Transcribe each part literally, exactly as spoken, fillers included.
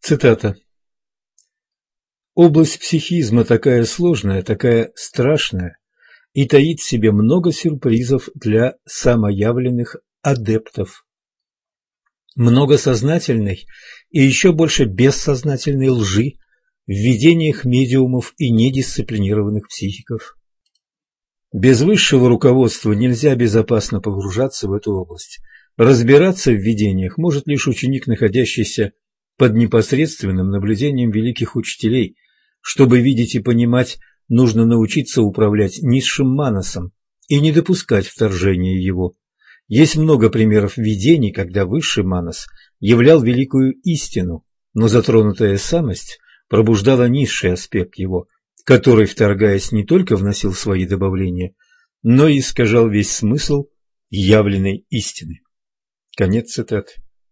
Цитата. «Область психизма такая сложная, такая страшная и таит в себе много сюрпризов для самоявленных адептов. Много сознательной и еще больше бессознательной лжи в видениях медиумов и недисциплинированных психиков. Без высшего руководства нельзя безопасно погружаться в эту область. Разбираться в видениях может лишь ученик, находящийся под непосредственным наблюдением великих учителей. Чтобы видеть и понимать, нужно научиться управлять низшим манасом и не допускать вторжения его. Есть много примеров видений, когда высший манас являл великую истину, но затронутая самость пробуждала низший аспект его, который, вторгаясь, не только вносил свои добавления, но и искажал весь смысл явленной истины». Конец цитаты.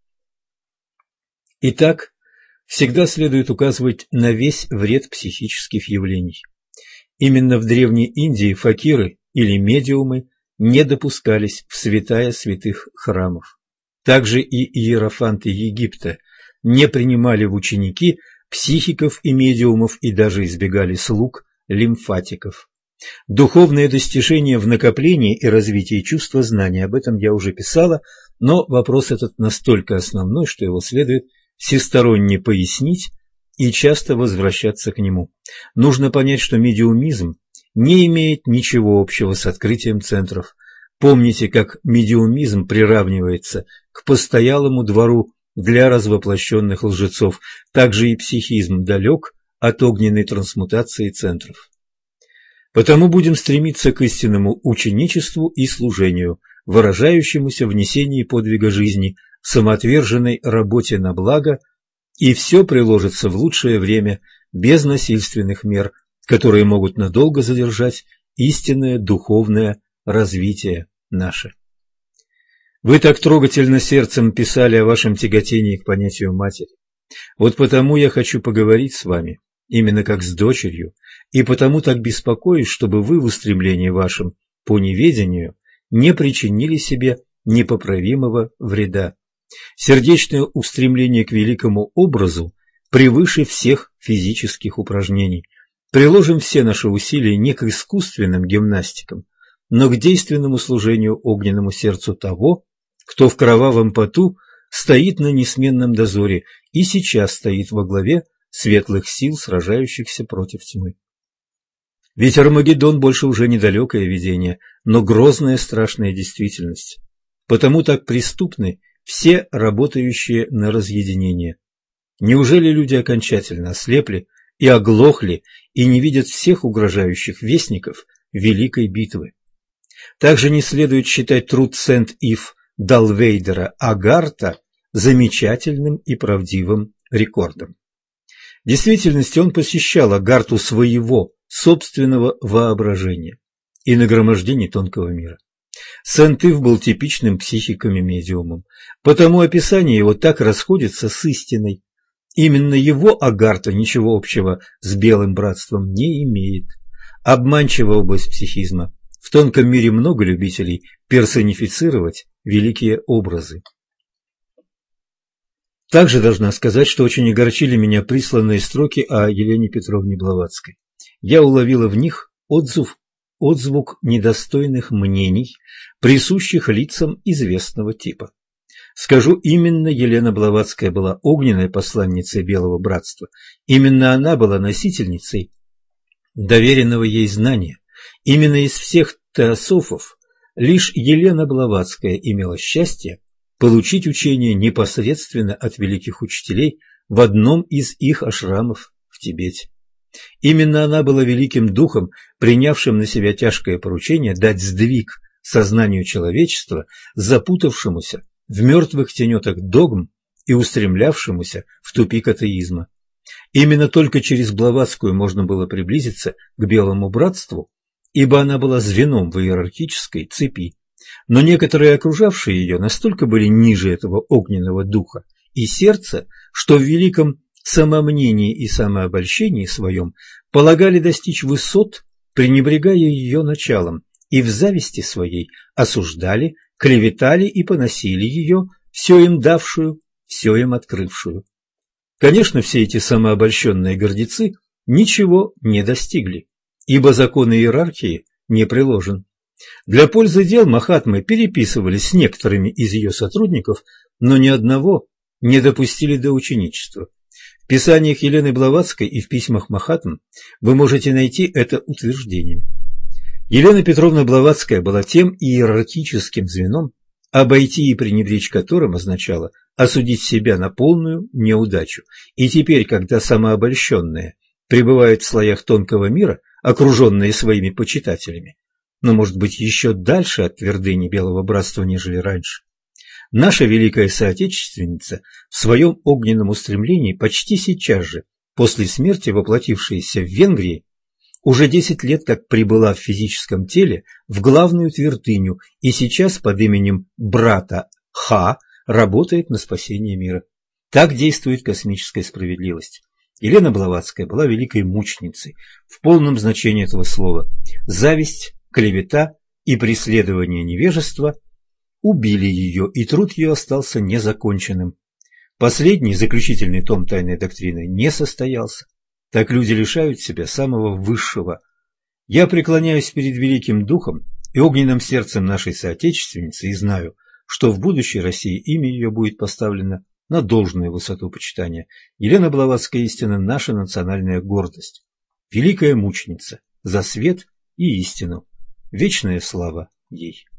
Итак, всегда следует указывать на весь вред психических явлений. Именно в Древней Индии факиры или медиумы не допускались в святая святых храмов. Также и иерофанты Египта не принимали в ученики психиков и медиумов и даже избегали слуг лимфатиков. Духовные достижения в накоплении и развитии чувства знания, об этом я уже писала, но вопрос этот настолько основной, что его следует всесторонне пояснить и часто возвращаться к нему. Нужно понять, что медиумизм не имеет ничего общего с открытием центров. Помните, как медиумизм приравнивается к постоялому двору для развоплощенных лжецов, так же и психизм далек от огненной трансмутации центров. Потому будем стремиться к истинному ученичеству и служению, выражающемуся в несении подвига жизни, самоотверженной работе на благо, и все приложится в лучшее время без насильственных мер, которые могут надолго задержать истинное духовное развитие наше. Вы так трогательно сердцем писали о вашем тяготении к понятию матери. Вот потому я хочу поговорить с вами, именно как с дочерью, и потому так беспокоюсь, чтобы вы в устремлении вашем по неведению не причинили себе непоправимого вреда. Сердечное устремление к великому образу превыше всех физических упражнений. Приложим все наши усилия не к искусственным гимнастикам, но к действенному служению огненному сердцу того, кто в кровавом поту стоит на несменном дозоре и сейчас стоит во главе светлых сил, сражающихся против тьмы. Ведь Армагеддон больше уже недалекое видение, но грозная страшная действительность. Потому так преступны все работающие на разъединение. Неужели люди окончательно ослепли и оглохли и не видят всех угрожающих вестников великой битвы? Также не следует считать труд Сент-Ив Далвейдера Агарта замечательным и правдивым рекордом. В действительности он посещал Агарту своего собственного воображения и нагромождений тонкого мира. Сент-Ив был типичным психиком и медиумом, потому описание его так расходится с истиной. Именно его Агарта ничего общего с белым братством не имеет. Обманчивая область психизма. В тонком мире много любителей персонифицировать великие образы. Также должна сказать, что очень огорчили меня присланные строки о Елене Петровне Блаватской. Я уловила в них отзыв, отзвук недостойных мнений, присущих лицам известного типа. Скажу, именно Елена Блаватская была огненной посланницей Белого Братства. Именно она была носительницей доверенного ей знания. Именно из всех теософов лишь Елена Блаватская имела счастье получить учение непосредственно от великих учителей в одном из их ашрамов в Тибете. Именно она была великим духом, принявшим на себя тяжкое поручение дать сдвиг сознанию человечества, запутавшемуся в мертвых тенетах догм и устремлявшемуся в тупик атеизма. Именно только через Блаватскую можно было приблизиться к Белому Братству, ибо она была звеном в иерархической цепи. Но некоторые окружавшие ее настолько были ниже этого огненного духа и сердца, что в великом самомнении и самообольщении своем полагали достичь высот, пренебрегая ее началом, и в зависти своей осуждали, клеветали и поносили ее, все им давшую, все им открывшую. Конечно, все эти самообольщенные гордецы ничего не достигли, ибо закон иерархии не приложен. Для пользы дел Махатмы переписывались с некоторыми из ее сотрудников, но ни одного не допустили до ученичества. В писаниях Елены Блаватской и в письмах Махатм вы можете найти это утверждение. Елена Петровна Блаватская была тем иерархическим звеном, обойти и пренебречь которым означало осудить себя на полную неудачу. И теперь, когда самообольщенные пребывают в слоях тонкого мира, окруженные своими почитателями, но, может быть, еще дальше от твердыни Белого Братства, нежели раньше, наша великая соотечественница в своем огненном устремлении почти сейчас же, после смерти воплотившаяся в Венгрии, уже десять лет как прибыла в физическом теле в главную твердыню и сейчас под именем брата Ха работает на спасение мира. Так действует космическая справедливость. Елена Блаватская была великой мученицей в полном значении этого слова. Зависть, клевета и преследование невежества убили ее, и труд ее остался незаконченным. Последний, заключительный том тайной доктрины не состоялся. Так люди лишают себя самого высшего. Я преклоняюсь перед великим духом и огненным сердцем нашей соотечественницы и знаю, что в будущей России имя ее будет поставлено на должную высоту почитания. Елена Блаватская истина – наша национальная гордость. Великая мученица за свет и истину. Вечная слава ей.